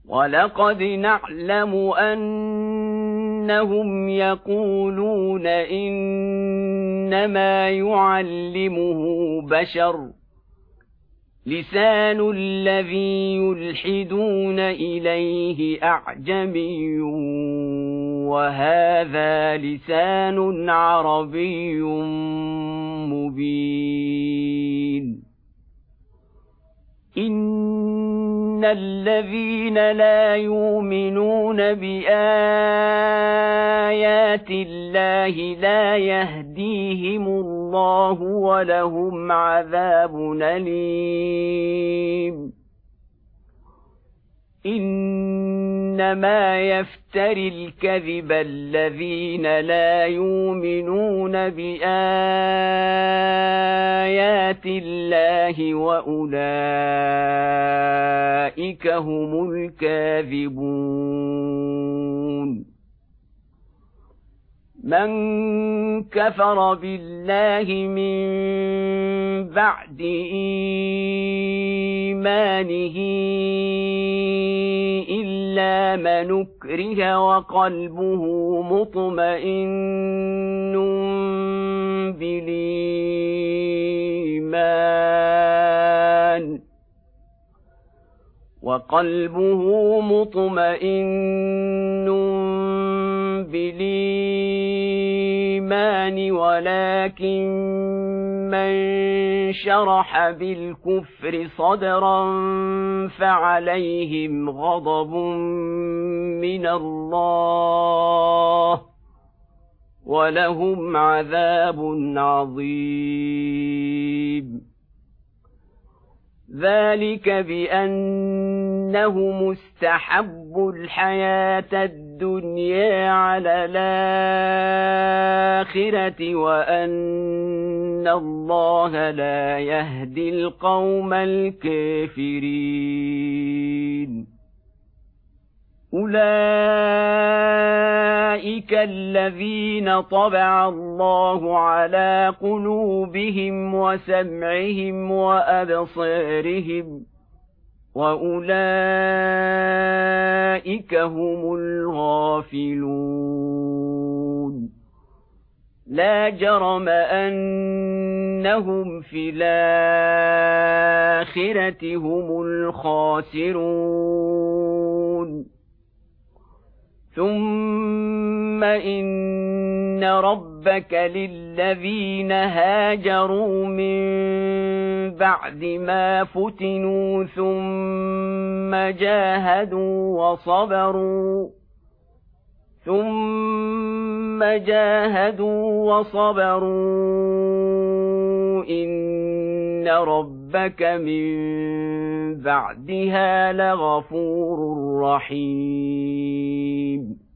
وَلَقَدْ نَعْلَمُ أَنَّهُمْ يَقُولُونَ إِنَّمَا يُعَلِّمُهُ بَشَرٌ لِسَانُ الَّذِي يُلْحِدُونَ إِلَيْهِ أَعْجَمِيٌّ وَهَذَا لِسَانٌ عَرَبِيٌّ مُبِينٌ إِنَّ الَّذِينَ لَا يُؤْمِنُونَ بِآيَاتِ اللَّهِ لَا يَهْدِيهِمُ اللَّهُ وَلَهُمْ عَذَابٌ أَلِيمٌ إِنَّمَا يَفْتَرِي الْكَذِبَ الَّذِينَ لَا يُؤْمِنُونَ بِآيَاتِ اللَّهِ وَأُولَئِكَ هُمُ الْكَاذِبُونَ مَنْ كَفَرَ بِاللَّهِ مِنْ بَعْدِ إِيمَانِهِ إِلَّا مَنْ أُكْرِهَ وَقَلْبُهُ مُطْمَئِنٌّ بالإيمان ولكن من شرح بالكفر صدرا فعليهم غضب من الله ولهم عذاب عظيم ذلك بأنهم استحبوا الحياة الدنيا على الآخرة وأن الله لا يهدي القوم الكافرين أولئك الذين طبع الله على قلوبهم وسمعهم وأبصارهم وأولئك هم الغافلون لا جرم أنهم في الآخرة هم الخاسرون ثم إن ربك للذين هاجروا من بعد ما فتنوا ثم جاهدوا وصبروا إن ربك من بعدها لغفور رحيم